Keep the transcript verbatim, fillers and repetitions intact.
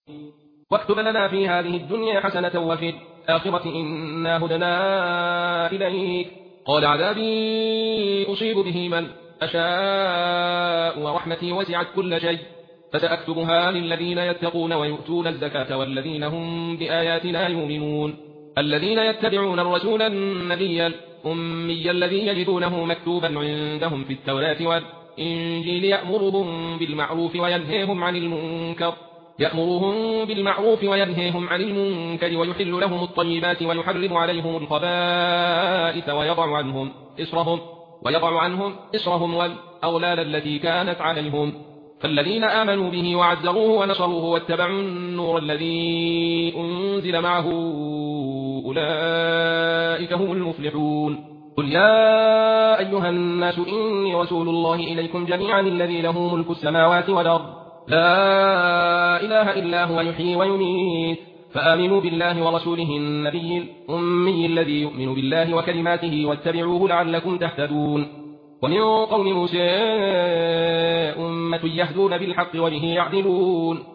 واكتب لنا في هذه الدنيا حسنة وفي الآخرة إنا هدنا إليك. قال عذابي أصيب به من أشاء ورحمتي وسعت كل شيء فسأكتبها للذين يتقون ويؤتون الزكاة والذين هم بآياتنا يؤمنون. الذين يتبعون الرسول النبي الأمي الذي يجدونه مكتوبا عندهم في التوراة والإنجيل يأمرهم بالمعروف وينهيهم عن المنكر يأمرهم بالمعروف وينهيهم عن المنكر ويحل لهم الطيبات ويحرم عليهم الخبائث ويضع عنهم إصرهم ويضع عنهم إصرهم والأغلال التي كانت عليهم. فالذين آمنوا به وعزروه ونصروه واتبعوا النور الذي أنزل معه أولئك هم المفلحون. قل يا أيها الناس إني رسول الله إليكم جميعا الذي له ملك السماوات والأرض لا إله إلا هو يحيي ويميت فآمنوا بالله ورسوله النبي الأمي الذي يؤمن بالله وكلماته واتبعوه لعلكم تهتدون. ومن قوم موسى أمة يهدون بالحق وبه يعدلون.